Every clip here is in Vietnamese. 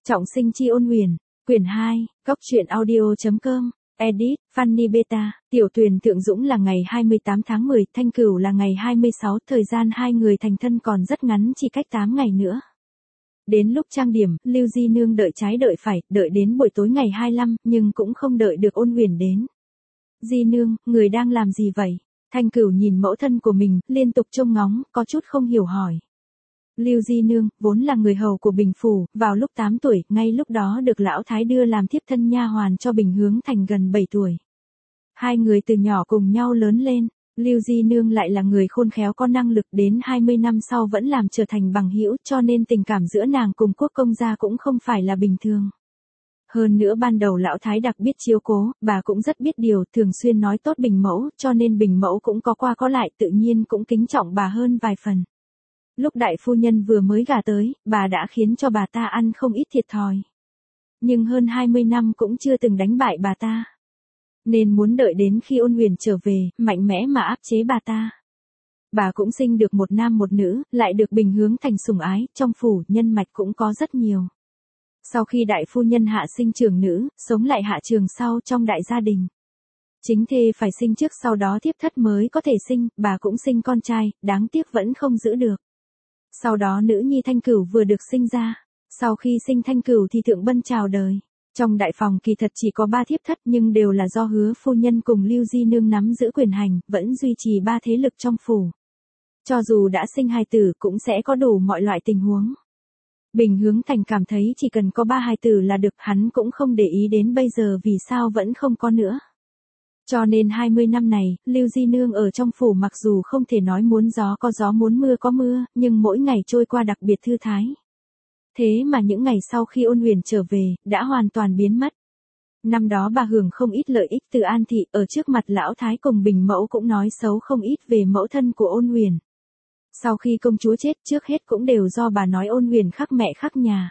Trọng sinh chi ôn huyền, quyển 2, góc truyện audio.com, edit, Fanny Beta, Tiểu Tuyền Thượng Dũng là ngày 28 tháng 10, Thanh Cửu là ngày 26, thời gian hai người thành thân còn rất ngắn, chỉ cách 8 ngày nữa. Đến lúc trang điểm, Lưu Di Nương đợi trái đợi phải, đợi đến buổi tối ngày 25, nhưng cũng không đợi được ôn huyền đến. Di Nương, người đang làm gì vậy? Thanh Cửu nhìn mẫu thân của mình, liên tục trông ngóng, có chút không hiểu hỏi. Lưu Di Nương, vốn là người hầu của Bình Phủ, vào lúc 8 tuổi, ngay lúc đó được lão thái đưa làm thiếp thân nha hoàn cho Bình Hướng Thành gần 7 tuổi. Hai người từ nhỏ cùng nhau lớn lên, Lưu Di Nương lại là người khôn khéo có năng lực, đến 20 năm sau vẫn làm trở thành bằng hữu, cho nên tình cảm giữa nàng cùng Quốc công gia cũng không phải là bình thường. Hơn nữa ban đầu lão thái đặc biết chiếu cố, bà cũng rất biết điều, thường xuyên nói tốt Bình mẫu, cho nên Bình mẫu cũng có qua có lại, tự nhiên cũng kính trọng bà hơn vài phần. Lúc đại phu nhân vừa mới gả tới, bà đã khiến cho bà ta ăn không ít thiệt thòi. Nhưng hơn 20 năm cũng chưa từng đánh bại bà ta. Nên muốn đợi đến khi ôn huyền trở về, mạnh mẽ mà áp chế bà ta. Bà cũng sinh được một nam một nữ, lại được Bình Hướng Thành sủng ái, trong phủ nhân mạch cũng có rất nhiều. Sau khi đại phu nhân hạ sinh trưởng nữ, sống lại hạ trường sau trong đại gia đình. Chính thê phải sinh trước sau đó thiếp thất mới có thể sinh, bà cũng sinh con trai, đáng tiếc vẫn không giữ được. Sau đó nữ nhi Thanh Cửu vừa được sinh ra. Sau khi sinh Thanh Cửu thì Thượng Bân chào đời. Trong đại phòng kỳ thật chỉ có 3 thiếp thất nhưng đều là do Hứa phu nhân cùng Lưu Di Nương nắm giữ quyền hành, vẫn duy trì 3 thế lực trong phủ. Cho dù đã sinh hài tử cũng sẽ có đủ mọi loại tình huống. Bình Hướng Thành cảm thấy chỉ cần có 3 hài tử là được, hắn cũng không để ý đến bây giờ vì sao vẫn không có nữa. Cho nên 20 năm này, Lưu Di Nương ở trong phủ mặc dù không thể nói muốn gió có gió muốn mưa có mưa, nhưng mỗi ngày trôi qua đặc biệt thư thái. Thế mà những ngày sau khi ôn huyền trở về, đã hoàn toàn biến mất. Năm đó bà hưởng không ít lợi ích từ An Thị, ở trước mặt lão thái cùng Bình mẫu cũng nói xấu không ít về mẫu thân của ôn huyền. Sau khi công chúa chết trước hết cũng đều do bà nói ôn huyền khắc mẹ khắc nhà.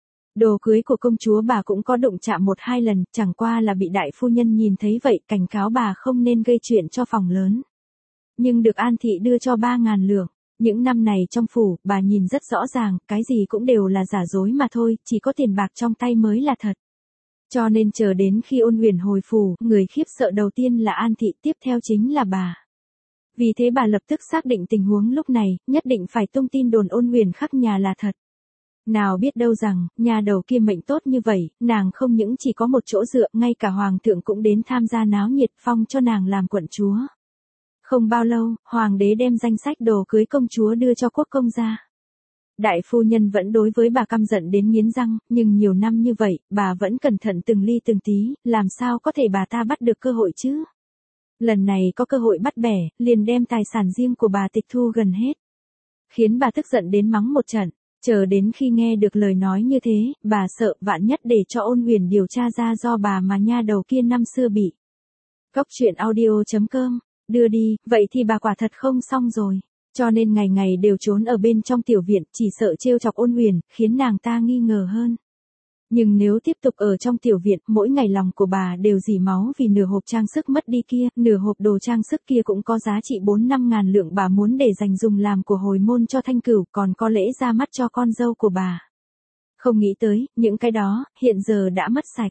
Đồ cưới của công chúa bà cũng có đụng chạm 1-2 lần, chẳng qua là bị đại phu nhân nhìn thấy vậy, cảnh cáo bà không nên gây chuyện cho phòng lớn. Nhưng được An Thị đưa cho 3.000 lượng. Những năm này trong phủ, bà nhìn rất rõ ràng, cái gì cũng đều là giả dối mà thôi, chỉ có tiền bạc trong tay mới là thật. Cho nên chờ đến khi ôn huyền hồi phủ, người khiếp sợ đầu tiên là An Thị, tiếp theo chính là bà. Vì thế bà lập tức xác định tình huống lúc này, nhất định phải tung tin đồn ôn huyền khắc nhà là thật. Nào biết đâu rằng, nhà đầu kia mệnh tốt như vậy, nàng không những chỉ có một chỗ dựa, ngay cả hoàng thượng cũng đến tham gia náo nhiệt, phong cho nàng làm quận chúa. Không bao lâu, hoàng đế đem danh sách đồ cưới công chúa đưa cho Quốc công gia. Đại phu nhân vẫn đối với bà căm giận đến nghiến răng, nhưng nhiều năm như vậy, bà vẫn cẩn thận từng ly từng tí, làm sao có thể bà ta bắt được cơ hội chứ? Lần này có cơ hội bắt bẻ, liền đem tài sản riêng của bà tịch thu gần hết. Khiến bà tức giận đến mắng một trận. Chờ đến khi nghe được lời nói như thế, bà sợ vạn nhất để cho ôn huyền điều tra ra do bà mà nha đầu kia năm xưa bị. Góc truyện audio.com, đưa đi, vậy thì bà quả thật không xong rồi. Cho nên ngày ngày đều trốn ở bên trong tiểu viện, chỉ sợ trêu chọc ôn huyền, khiến nàng ta nghi ngờ hơn. Nhưng nếu tiếp tục ở trong tiểu viện, mỗi ngày lòng của bà đều dỉ máu vì nửa hộp trang sức mất đi kia, nửa hộp đồ trang sức kia cũng có giá trị 4-5 ngàn lượng bà muốn để dành dùng làm của hồi môn cho Thanh Cửu, còn có lễ ra mắt cho con dâu của bà. Không nghĩ tới, những cái đó, hiện giờ đã mất sạch.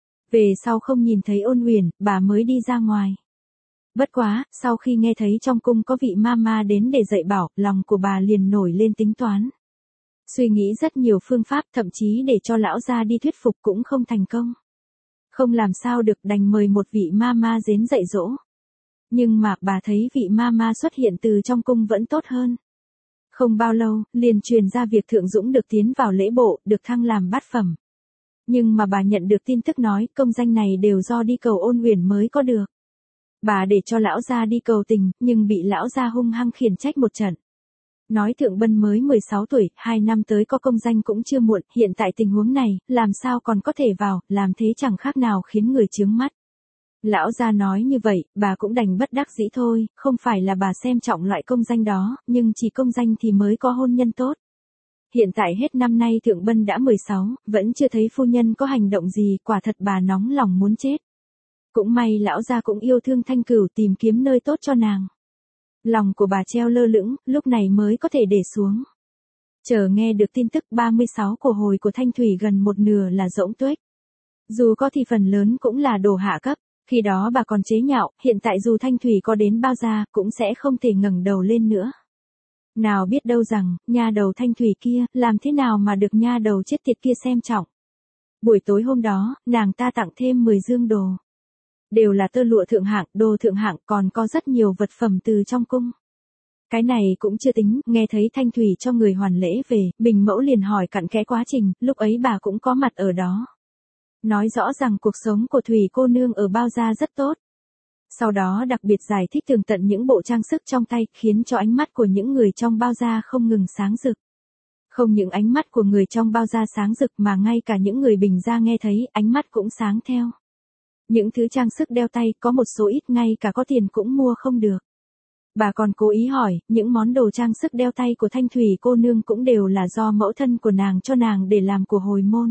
Về sau không nhìn thấy ôn huyền, bà mới đi ra ngoài. Bất quá, sau khi nghe thấy trong cung có vị mama đến để dạy bảo, lòng của bà liền nổi lên tính toán. Suy nghĩ rất nhiều phương pháp, thậm chí để cho lão gia đi thuyết phục cũng không thành công. Không làm sao được, đành mời một vị mama đến dạy dỗ. Nhưng mà bà thấy vị mama xuất hiện từ trong cung vẫn tốt hơn. Không bao lâu, liền truyền ra việc Thượng Dũng được tiến vào lễ bộ, được thăng làm bát phẩm. Nhưng mà bà nhận được tin tức nói công danh này đều do đi cầu ôn huyền mới có được. Bà để cho lão gia đi cầu tình, nhưng bị lão gia hung hăng khiển trách một trận. Nói Thượng Bân mới 16 tuổi, 2 năm tới có công danh cũng chưa muộn, hiện tại tình huống này, làm sao còn có thể vào, làm thế chẳng khác nào khiến người chướng mắt. Lão gia nói như vậy, bà cũng đành bất đắc dĩ thôi, không phải là bà xem trọng loại công danh đó, nhưng chỉ công danh thì mới có hôn nhân tốt. Hiện tại hết năm nay Thượng Bân đã 16, vẫn chưa thấy phu nhân có hành động gì, quả thật bà nóng lòng muốn chết. Cũng may lão gia cũng yêu thương Thanh Cửu, tìm kiếm nơi tốt cho nàng. Lòng của bà treo lơ lửng, lúc này mới có thể để xuống. Chờ nghe được tin tức 36 của hồi của Thanh Thủy gần một nửa là rỗng tuếch. Dù có thì phần lớn cũng là đồ hạ cấp, khi đó bà còn chế nhạo, hiện tại dù Thanh Thủy có đến bao gia cũng sẽ không thể ngẩng đầu lên nữa. Nào biết đâu rằng, nha đầu Thanh Thủy kia, làm thế nào mà được nha đầu chết tiệt kia xem trọng. Buổi tối hôm đó, nàng ta tặng thêm 10 dương đồ. Đều là tơ lụa thượng hạng, đồ thượng hạng, còn có rất nhiều vật phẩm từ trong cung. Cái này cũng chưa tính, nghe thấy Thanh Thủy cho người hoàn lễ về, Bình Mẫu liền hỏi cặn kẽ quá trình, lúc ấy bà cũng có mặt ở đó. Nói rõ rằng cuộc sống của Thủy cô nương ở bao gia rất tốt. Sau đó đặc biệt giải thích tường tận những bộ trang sức trong tay, khiến cho ánh mắt của những người trong bao gia không ngừng sáng rực. Không những ánh mắt của người trong bao gia sáng rực mà ngay cả những người bình gia nghe thấy, ánh mắt cũng sáng theo. Những thứ trang sức đeo tay có một số ít ngay cả có tiền cũng mua không được. Bà còn cố ý hỏi, những món đồ trang sức đeo tay của Thanh Thủy cô nương cũng đều là do mẫu thân của nàng cho nàng để làm của hồi môn.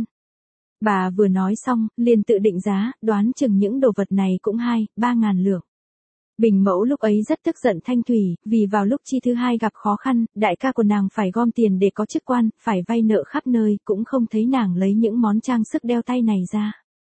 Bà vừa nói xong, liền tự định giá, đoán chừng những đồ vật này cũng 2-3 ngàn lượng. Bình Mẫu lúc ấy rất tức giận Thanh Thủy, vì vào lúc chi thứ hai gặp khó khăn, đại ca của nàng phải gom tiền để có chức quan, phải vay nợ khắp nơi, cũng không thấy nàng lấy những món trang sức đeo tay này ra.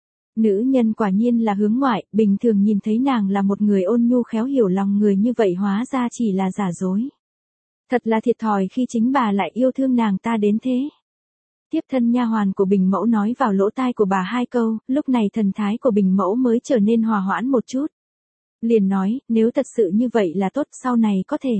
Nữ nhân quả nhiên là hướng ngoại, bình thường nhìn thấy nàng là một người ôn nhu khéo hiểu lòng người như vậy hóa ra chỉ là giả dối. Thật là thiệt thòi khi chính bà lại yêu thương nàng ta đến thế. Tiếp thân nha hoàn của Bình Mẫu nói vào lỗ tai của bà 2 câu, lúc này thần thái của Bình Mẫu mới trở nên hòa hoãn một chút. Liền nói, nếu thật sự như vậy là tốt, sau này có thể.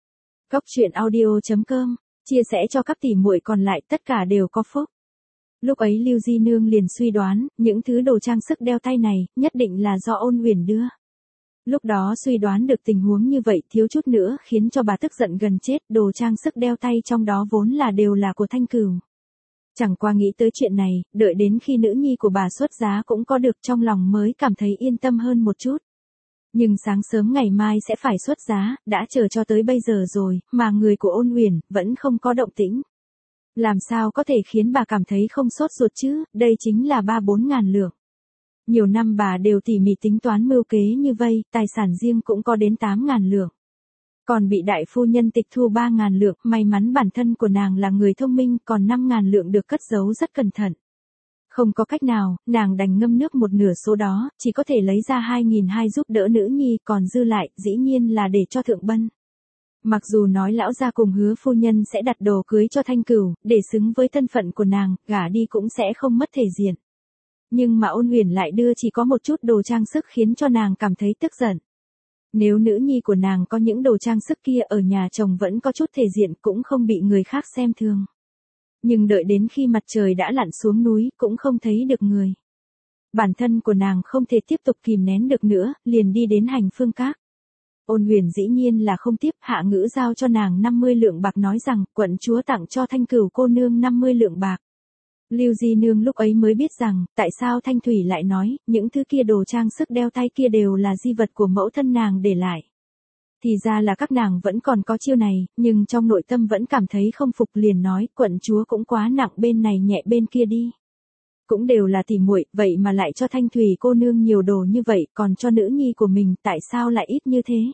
Góc truyện audio.com, chia sẻ cho các tỷ muội còn lại tất cả đều có phúc. Lúc ấy Lưu Di Nương liền suy đoán, những thứ đồ trang sức đeo tay này, nhất định là do Ôn Uyển đưa. Lúc đó suy đoán được tình huống như vậy thiếu chút nữa khiến cho bà tức giận gần chết, đồ trang sức đeo tay trong đó vốn là đều là của Thanh Cửu. Chẳng qua nghĩ tới chuyện này, đợi đến khi nữ nhi của bà xuất giá cũng có được trong lòng mới cảm thấy yên tâm hơn một chút. Nhưng sáng sớm ngày mai sẽ phải xuất giá, đã chờ cho tới bây giờ rồi, mà người của Ôn Uyển vẫn không có động tĩnh. Làm sao có thể khiến bà cảm thấy không sốt ruột chứ, đây chính là 3-4 ngàn lượng. Nhiều năm bà đều tỉ mỉ tính toán mưu kế như vây, tài sản riêng cũng có đến 8 ngàn lượng. Còn bị đại phu nhân tịch thu 3 ngàn lượng, may mắn bản thân của nàng là người thông minh, còn 5 ngàn lượng được cất giấu rất cẩn thận. Không có cách nào, nàng đành ngâm nước một nửa số đó, chỉ có thể lấy ra 2.200 giúp đỡ nữ nhi, còn dư lại, dĩ nhiên là để cho Thượng Bân. Mặc dù nói lão gia cùng Hứa phu nhân sẽ đặt đồ cưới cho Thanh Cửu, để xứng với thân phận của nàng, gả đi cũng sẽ không mất thể diện. Nhưng mà Ôn Uyển lại đưa chỉ có một chút đồ trang sức khiến cho nàng cảm thấy tức giận. Nếu nữ nhi của nàng có những đồ trang sức kia ở nhà chồng vẫn có chút thể diện cũng không bị người khác xem thường. Nhưng đợi đến khi mặt trời đã lặn xuống núi cũng không thấy được người. Bản thân của nàng không thể tiếp tục kìm nén được nữa, liền đi đến Hành Phương Các. Ôn Uyển dĩ nhiên là không tiếp, Hạ Ngữ giao cho nàng 50 lượng bạc nói rằng quận chúa tặng cho Thanh Cửu cô nương 50 lượng bạc. Lưu Di Nương lúc ấy mới biết rằng, tại sao Thanh Thủy lại nói, những thứ kia đồ trang sức đeo tay kia đều là di vật của mẫu thân nàng để lại. Thì ra là các nàng vẫn còn có chiêu này, nhưng trong nội tâm vẫn cảm thấy không phục liền nói, quận chúa cũng quá nặng bên này nhẹ bên kia đi. Cũng đều là tỉ muội, vậy mà lại cho Thanh Thủy cô nương nhiều đồ như vậy, còn cho nữ nhi của mình tại sao lại ít như thế?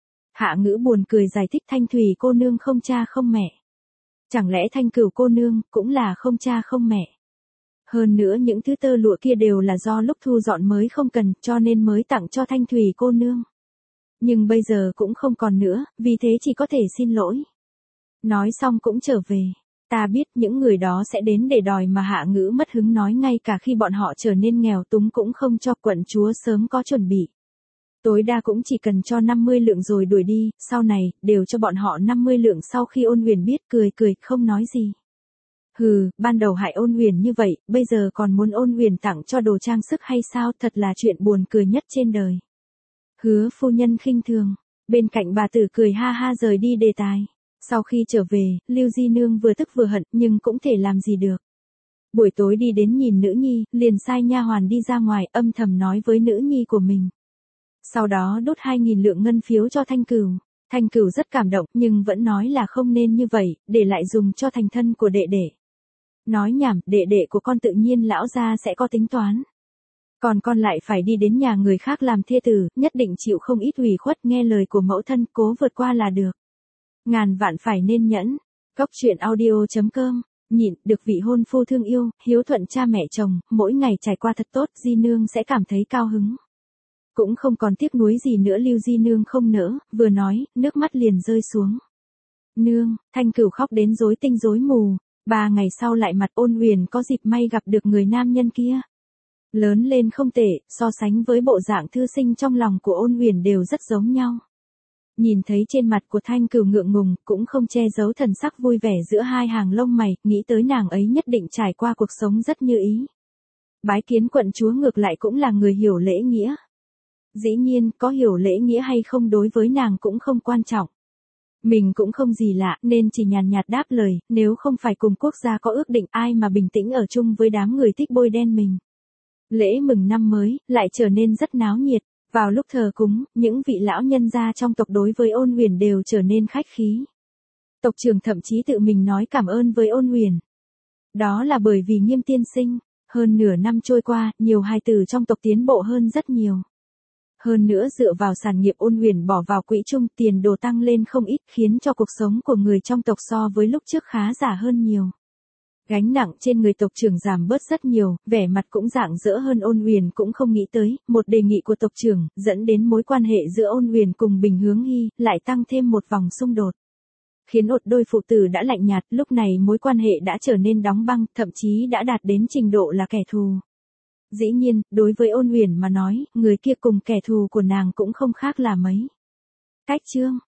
Hạ Ngữ buồn cười giải thích Thanh Thủy cô nương không cha không mẹ. Chẳng lẽ Thanh Cửu cô nương cũng là không cha không mẹ? Hơn nữa những thứ tơ lụa kia đều là do lúc thu dọn mới không cần, cho nên mới tặng cho Thanh Thủy cô nương. Nhưng bây giờ cũng không còn nữa, vì thế chỉ có thể xin lỗi. Nói xong cũng trở về. Ta biết những người đó sẽ đến để đòi mà Hạ Ngữ mất hứng nói ngay cả khi bọn họ trở nên nghèo túng cũng không cho, quận chúa sớm có chuẩn bị. Tối đa cũng chỉ cần cho 50 lượng rồi đuổi đi, sau này, đều cho bọn họ 50 lượng sau khi Ôn Uyển biết cười không nói gì. Hừ, ban đầu hại Ôn Uyển như vậy, bây giờ còn muốn Ôn Uyển tặng cho đồ trang sức hay sao, thật là chuyện buồn cười nhất trên đời. Hứa phu nhân khinh thường, bên cạnh bà tử cười ha ha rời đi đề tài. Sau khi trở về, Lưu Di Nương vừa tức vừa hận nhưng cũng thể làm gì được. Buổi tối đi đến nhìn nữ nhi, liền sai nha hoàn đi ra ngoài âm thầm nói với nữ nhi của mình. Sau đó đốt 2.000 lượng ngân phiếu cho Thanh Cửu. Thanh Cửu rất cảm động nhưng vẫn nói là không nên như vậy, để lại dùng cho thành thân của đệ đệ. Nói nhảm, đệ đệ của con tự nhiên lão gia sẽ có tính toán. Còn con lại phải đi đến nhà người khác làm thê tử, nhất định chịu không ít ủy khuất, nghe lời của mẫu thân, cố vượt qua là được. Ngàn vạn phải nên nhẫn. Cóc truyện audio.com, nhịn, được vị hôn phu thương yêu, hiếu thuận cha mẹ chồng, mỗi ngày trải qua thật tốt, Di Nương sẽ cảm thấy cao hứng. Cũng không còn tiếc nuối gì nữa. Lưu Di Nương không nỡ, vừa nói, nước mắt liền rơi xuống. Nương, Thanh Cửu khóc đến rối tinh rối mù. 3 ngày sau lại mặt Ôn Huyền có dịp may gặp được người nam nhân kia. Lớn lên không tệ, so sánh với bộ dạng thư sinh trong lòng của Ôn Huyền đều rất giống nhau. Nhìn thấy trên mặt của Thanh Cửu ngượng ngùng, cũng không che giấu thần sắc vui vẻ giữa hai hàng lông mày, nghĩ tới nàng ấy nhất định trải qua cuộc sống rất như ý. Bái kiến quận chúa ngược lại cũng là người hiểu lễ nghĩa. Dĩ nhiên, có hiểu lễ nghĩa hay không đối với nàng cũng không quan trọng. Mình cũng không gì lạ, nên chỉ nhàn nhạt đáp lời, nếu không phải cùng quốc gia có ước định, ai mà bình tĩnh ở chung với đám người thích bôi đen mình. Lễ mừng năm mới, lại trở nên rất náo nhiệt. Vào lúc thờ cúng, những vị lão nhân gia trong tộc đối với Ôn Huyền đều trở nên khách khí. Tộc trưởng thậm chí tự mình nói cảm ơn với Ôn Huyền. Đó là bởi vì Nghiêm tiên sinh, hơn nửa năm trôi qua, nhiều hài tử trong tộc tiến bộ hơn rất nhiều. Hơn nữa dựa vào sản nghiệp Ôn Huyền bỏ vào quỹ chung, tiền đồ tăng lên không ít, khiến cho cuộc sống của người trong tộc so với lúc trước khá giả hơn nhiều. Gánh nặng trên người tộc trưởng giảm bớt rất nhiều, vẻ mặt cũng rạng rỡ hơn. Ôn Huyền cũng không nghĩ tới, một đề nghị của tộc trưởng, dẫn đến mối quan hệ giữa Ôn Huyền cùng Bình Hướng Hy, lại tăng thêm một vòng xung đột. Khiến một đôi phụ tử đã lạnh nhạt, lúc này mối quan hệ đã trở nên đóng băng, thậm chí đã đạt đến trình độ là kẻ thù. Dĩ nhiên, đối với Ôn Huyền mà nói, người kia cùng kẻ thù của nàng cũng không khác là mấy. Cách chương